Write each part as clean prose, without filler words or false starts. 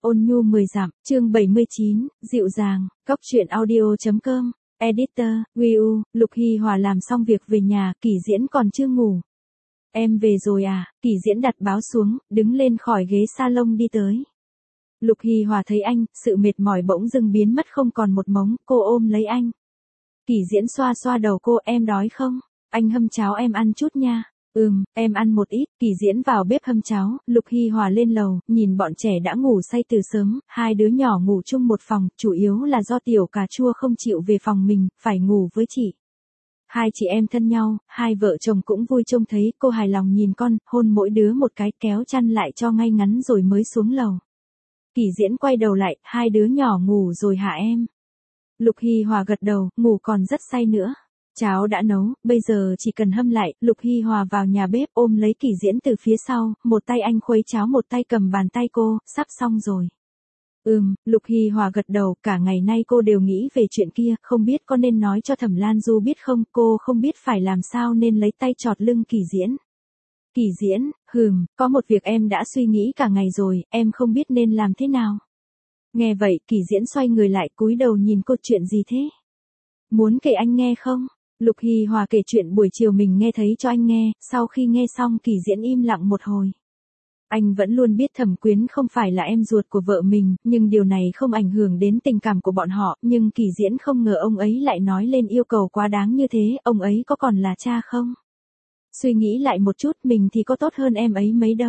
ôn nhu 10 dặm, chương 79, dịu dàng, Cóc truyện audio.com, editor, Wiu, Lục Hy Hòa làm xong việc về nhà, Kỷ Diễn còn chưa ngủ. Em về rồi à, Kỷ Diễn đặt báo xuống, đứng lên khỏi ghế salon đi tới. Lục Hy Hòa thấy anh, sự mệt mỏi bỗng dưng biến mất không còn một mống, cô ôm lấy anh. Kỷ Diễn xoa xoa đầu cô, em đói không? Anh hâm cháo em ăn chút nha. Em ăn một ít. Kỷ Diễn vào bếp hâm cháo, Lục Hy Hòa lên lầu, nhìn bọn trẻ đã ngủ say từ sớm, hai đứa nhỏ ngủ chung một phòng, chủ yếu là do tiểu cà chua không chịu về phòng mình, phải ngủ với chị. Hai chị em thân nhau, hai vợ chồng cũng vui trông thấy, cô hài lòng nhìn con, hôn mỗi đứa một cái, kéo chăn lại cho ngay ngắn rồi mới xuống lầu. Kỷ Diễn quay đầu lại, hai đứa nhỏ ngủ rồi hả em? Lục Hy Hòa gật đầu, ngủ còn rất say nữa. Cháo đã nấu, bây giờ chỉ cần hâm lại. Lục Hy Hòa vào nhà bếp ôm lấy Kỷ Diễn từ phía sau, một tay anh khuấy cháo một tay cầm bàn tay cô, sắp xong rồi. Lục Hy Hòa gật đầu, cả ngày nay cô đều nghĩ về chuyện kia, không biết có nên nói cho Thẩm Lan Du biết không, cô không biết phải làm sao nên lấy tay chọt lưng Kỷ Diễn. Kỷ Diễn, có một việc em đã suy nghĩ cả ngày rồi, em không biết nên làm thế nào. Nghe vậy, Kỷ Diễn xoay người lại cúi đầu nhìn cô, chuyện gì thế? Muốn kể anh nghe không? Lục Hy Hòa kể chuyện buổi chiều mình nghe thấy cho anh nghe, sau khi nghe xong Kỷ Diễn im lặng một hồi. Anh vẫn luôn biết Thẩm Quyến không phải là em ruột của vợ mình, nhưng điều này không ảnh hưởng đến tình cảm của bọn họ, nhưng Kỷ Diễn không ngờ ông ấy lại nói lên yêu cầu quá đáng như thế, ông ấy có còn là cha không? Suy nghĩ lại một chút, mình thì có tốt hơn em ấy mấy đâu.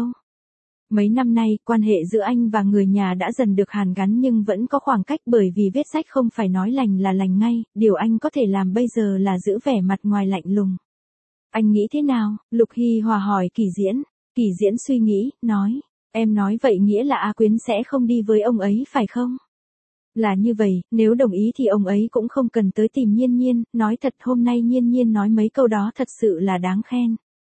Mấy năm nay, quan hệ giữa anh và người nhà đã dần được hàn gắn nhưng vẫn có khoảng cách bởi vì viết sách không phải nói lành là lành ngay, điều anh có thể làm bây giờ là giữ vẻ mặt ngoài lạnh lùng. Anh nghĩ thế nào? Lục Hy Hòa hỏi Kỷ Diễn. Kỷ Diễn suy nghĩ, nói, em nói vậy nghĩa là A Quyến sẽ không đi với ông ấy phải không? Là như vậy, nếu đồng ý thì ông ấy cũng không cần tới tìm Nhiên Nhiên, nói thật hôm nay Nhiên Nhiên nói mấy câu đó thật sự là đáng khen.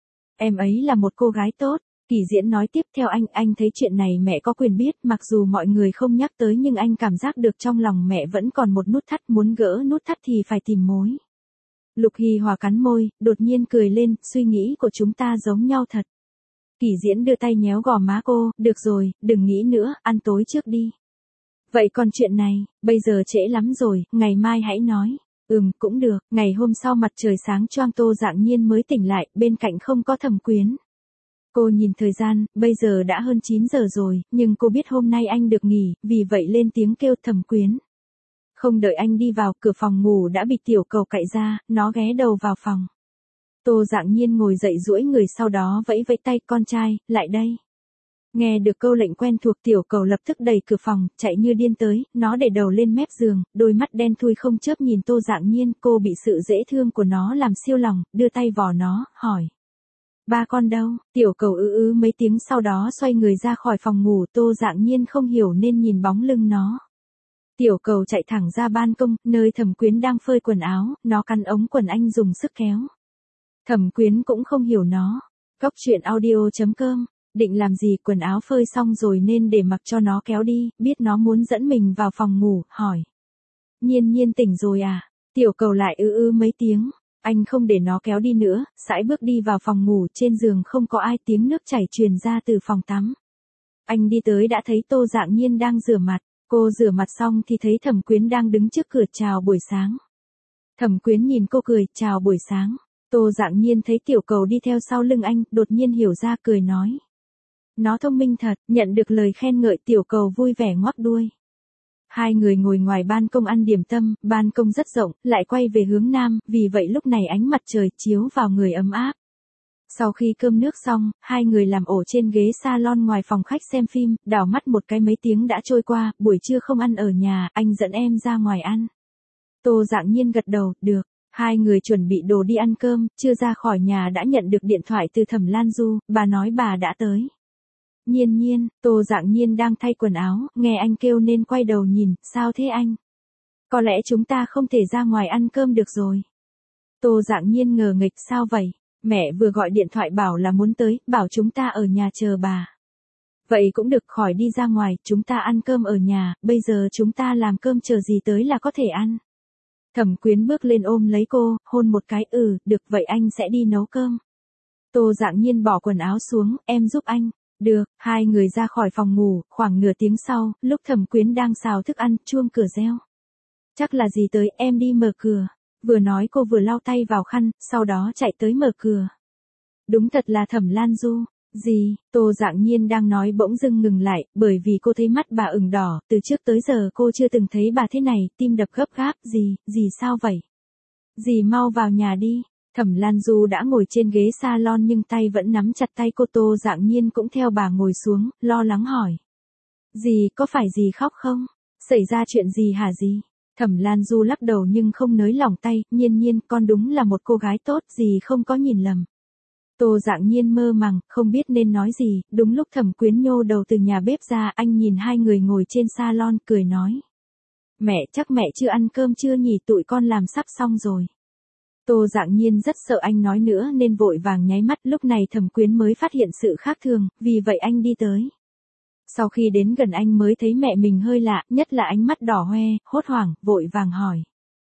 Em ấy là một cô gái tốt. Kỷ Diễn nói tiếp, theo anh thấy chuyện này mẹ có quyền biết, mặc dù mọi người không nhắc tới nhưng anh cảm giác được trong lòng mẹ vẫn còn một nút thắt, muốn gỡ nút thắt thì phải tìm mối. Lục Hy Hòa cắn môi, đột nhiên cười lên, suy nghĩ của chúng ta giống nhau thật. Kỷ Diễn đưa tay nhéo gò má cô, được rồi, đừng nghĩ nữa, ăn tối trước đi. Vậy còn chuyện này, bây giờ trễ lắm rồi, ngày mai hãy nói. Cũng được. Ngày hôm sau mặt trời sáng choang Tô Dạng Nhiên mới tỉnh lại, bên cạnh không có Thẩm Quyến. Cô nhìn thời gian, bây giờ đã hơn 9 giờ rồi, nhưng cô biết hôm nay anh được nghỉ, vì vậy lên tiếng kêu Thẩm Quyến. Không đợi anh đi vào, cửa phòng ngủ đã bị tiểu cầu cạy ra, nó ghé đầu vào phòng. Tô Dạng Nhiên ngồi dậy duỗi người sau đó vẫy vẫy tay, con trai, lại đây. Nghe được câu lệnh quen thuộc tiểu cầu lập tức đẩy cửa phòng, chạy như điên tới, nó để đầu lên mép giường, đôi mắt đen thui không chớp nhìn Tô Dạng Nhiên, cô bị sự dễ thương của nó làm siêu lòng, đưa tay vò nó, hỏi. Ba con đâu? Tiểu cầu mấy tiếng sau đó xoay người ra khỏi phòng ngủ, Tô Dạng Nhiên không hiểu nên nhìn bóng lưng nó. Tiểu cầu chạy thẳng ra ban công, nơi Thẩm Quyến đang phơi quần áo, nó cắn ống quần anh dùng sức kéo. Thẩm Quyến cũng không hiểu nó. Cóc truyện audio.com, định làm gì, quần áo phơi xong rồi nên để mặc cho nó kéo đi, biết nó muốn dẫn mình vào phòng ngủ, hỏi. Nhiên Nhiên tỉnh rồi à? Tiểu cầu lại mấy tiếng. Anh không để nó kéo đi nữa, sải bước đi vào phòng ngủ, trên giường không có ai, tiếng nước chảy truyền ra từ phòng tắm. Anh đi tới đã thấy Tô Dạng Nhiên đang rửa mặt, cô rửa mặt xong thì thấy Thẩm Quyến đang đứng trước cửa, chào buổi sáng. Thẩm Quyến nhìn cô cười, chào buổi sáng. Tô Dạng Nhiên thấy tiểu cầu đi theo sau lưng anh, đột nhiên hiểu ra cười nói. Nó thông minh thật, nhận được lời khen ngợi tiểu cầu vui vẻ ngoắc đuôi. Hai người ngồi ngoài ban công ăn điểm tâm, ban công rất rộng, lại quay về hướng nam, vì vậy lúc này ánh mặt trời chiếu vào người ấm áp. Sau khi cơm nước xong, hai người làm ổ trên ghế salon ngoài phòng khách xem phim, đảo mắt một cái mấy tiếng đã trôi qua, buổi trưa không ăn ở nhà, anh dẫn em ra ngoài ăn. Tô Dạng Nhiên gật đầu, được. Hai người chuẩn bị đồ đi ăn cơm, chưa ra khỏi nhà đã nhận được điện thoại từ Thẩm Lan Du, bà nói bà đã tới. Nhiên Nhiên, Tô Dạng Nhiên đang thay quần áo, nghe anh kêu nên quay đầu nhìn, sao thế anh? Có lẽ chúng ta không thể ra ngoài ăn cơm được rồi. Tô Dạng Nhiên ngờ nghịch, sao vậy? Mẹ vừa gọi điện thoại bảo là muốn tới, bảo chúng ta ở nhà chờ bà. Vậy cũng được, khỏi đi ra ngoài, chúng ta ăn cơm ở nhà, bây giờ chúng ta làm cơm chờ gì tới là có thể ăn. Thẩm Quyến bước lên ôm lấy cô, hôn một cái, được vậy anh sẽ đi nấu cơm. Tô Dạng Nhiên bỏ quần áo xuống, em giúp anh. Được, hai người ra khỏi phòng ngủ, khoảng nửa tiếng sau, lúc Thẩm Quyến đang xào thức ăn, chuông cửa reo. Chắc là gì tới, em đi mở cửa. Vừa nói cô vừa lau tay vào khăn, sau đó chạy tới mở cửa. Đúng thật là Thẩm Lan Du. Gì, Tô Dạng Nhiên đang nói bỗng dưng ngừng lại, bởi vì cô thấy mắt bà ửng đỏ, từ trước tới giờ cô chưa từng thấy bà thế này, tim đập gấp gáp, gì sao vậy? Dì mau vào nhà đi. Thẩm Lan Du đã ngồi trên ghế salon nhưng tay vẫn nắm chặt tay cô. Tô Dạng Nhiên cũng theo bà ngồi xuống, lo lắng hỏi. Dì có phải dì khóc không? Xảy ra chuyện gì hả dì? Thẩm Lan Du lắc đầu nhưng không nới lỏng tay, Nhiên con đúng là một cô gái tốt, dì không có nhìn lầm. Tô Dạng Nhiên mơ màng, không biết nên nói gì, đúng lúc Thẩm Quyến nhô đầu từ nhà bếp ra, anh nhìn hai người ngồi trên salon, cười nói. Mẹ, chắc mẹ chưa ăn cơm chưa nhỉ, tụi con làm sắp xong rồi. Tô Dạng Nhiên rất sợ anh nói nữa nên vội vàng nháy mắt, lúc này Thẩm Quyến mới phát hiện sự khác thường, vì vậy anh đi tới. Sau khi đến gần anh mới thấy mẹ mình hơi lạ, nhất là ánh mắt đỏ hoe, hốt hoảng, vội vàng hỏi.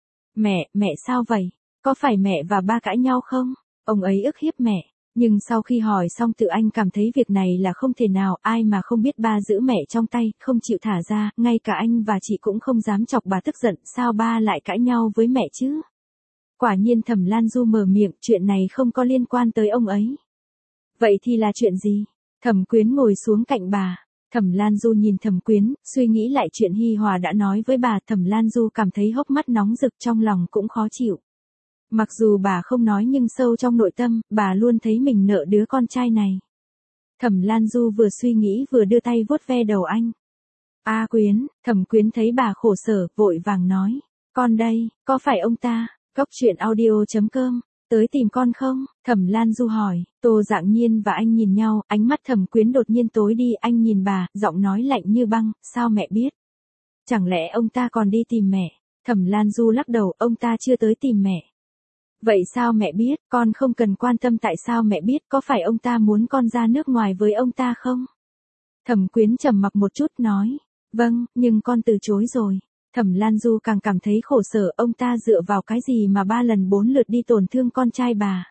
Mẹ sao vậy? Có phải mẹ và ba cãi nhau không? Ông ấy ức hiếp mẹ. Nhưng sau khi hỏi xong tự anh cảm thấy việc này là không thể nào, ai mà không biết ba giữ mẹ trong tay, không chịu thả ra, ngay cả anh và chị cũng không dám chọc bà tức giận, sao ba lại cãi nhau với mẹ chứ? Quả nhiên Thẩm Lan Du mở miệng, chuyện này không có liên quan tới ông ấy. Vậy thì là chuyện gì? Thẩm Quyến ngồi xuống cạnh bà. Thẩm Lan Du nhìn Thẩm Quyến, suy nghĩ lại chuyện Hi Hòa đã nói với bà. Thẩm Lan Du cảm thấy hốc mắt nóng rực, trong lòng cũng khó chịu. Mặc dù bà không nói nhưng sâu trong nội tâm, bà luôn thấy mình nợ đứa con trai này. Thẩm Lan Du vừa suy nghĩ vừa đưa tay vuốt ve đầu anh. Quyến, Thẩm Quyến thấy bà khổ sở, vội vàng nói. Con đây, có phải ông ta, Góc Truyện Audio.com, tới tìm con không? Thẩm Lan Du hỏi. Tô Dạng Nhiên và anh nhìn nhau, ánh mắt Thẩm Quyến đột nhiên tối đi, anh nhìn bà, giọng nói lạnh như băng, sao mẹ biết? Chẳng lẽ ông ta còn đi tìm mẹ? Thẩm Lan Du lắc đầu, ông ta chưa tới tìm mẹ. Vậy sao mẹ biết, con không cần quan tâm tại sao mẹ biết, có phải ông ta muốn con ra nước ngoài với ông ta không? Thẩm Quyến trầm mặc một chút nói, vâng, nhưng con từ chối rồi. Thẩm Lan Du càng cảm thấy khổ sở, ông ta dựa vào cái gì mà 3 lần 4 lượt đi tổn thương con trai bà.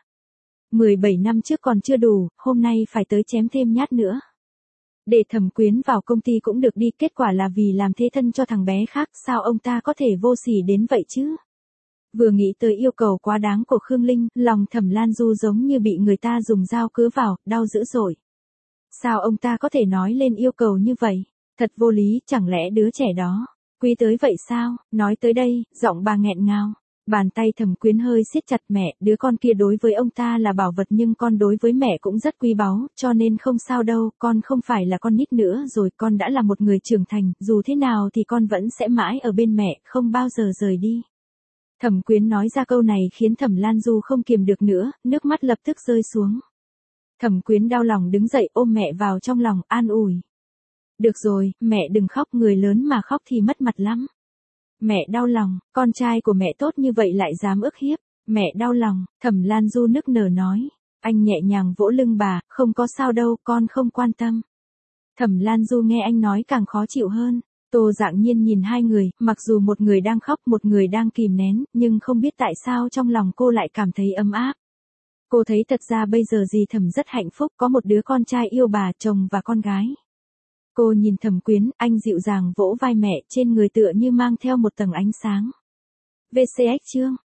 17 năm trước còn chưa đủ, hôm nay phải tới chém thêm nhát nữa. Để Thẩm Quyến vào công ty cũng được đi, kết quả là vì làm thế thân cho thằng bé khác, sao ông ta có thể vô sỉ đến vậy chứ? Vừa nghĩ tới yêu cầu quá đáng của Khương Linh, lòng Thẩm Lan Du giống như bị người ta dùng dao cứa vào, đau dữ dội. Sao ông ta có thể nói lên yêu cầu như vậy? Thật vô lý, chẳng lẽ đứa trẻ đó quý tới vậy sao? Nói tới đây, giọng bà nghẹn ngào. Bàn tay Thẩm Quyến hơi siết chặt, mẹ, đứa con kia đối với ông ta là bảo vật nhưng con đối với mẹ cũng rất quý báu, cho nên không sao đâu, con không phải là con nít nữa rồi, con đã là một người trưởng thành, dù thế nào thì con vẫn sẽ mãi ở bên mẹ, không bao giờ rời đi. Thẩm Quyến nói ra câu này khiến Thẩm Lan Du không kiềm được nữa, nước mắt lập tức rơi xuống. Thẩm Quyến đau lòng đứng dậy ôm mẹ vào trong lòng, an ủi. Được rồi, mẹ đừng khóc, người lớn mà khóc thì mất mặt lắm. Mẹ đau lòng, con trai của mẹ tốt như vậy lại dám ức hiếp. Mẹ đau lòng, Thẩm Lan Du nức nở nói. Anh nhẹ nhàng vỗ lưng bà, không có sao đâu, con không quan tâm. Thẩm Lan Du nghe anh nói càng khó chịu hơn. Tô Dạng Nhiên nhìn hai người, mặc dù một người đang khóc một người đang kìm nén, nhưng không biết tại sao trong lòng cô lại cảm thấy ấm áp. Cô thấy thật ra bây giờ dì Thẩm rất hạnh phúc, có một đứa con trai yêu bà, chồng và con gái. Cô nhìn Thẩm Quyến, anh dịu dàng vỗ vai mẹ, trên người tựa như mang theo một tầng ánh sáng. VCX chương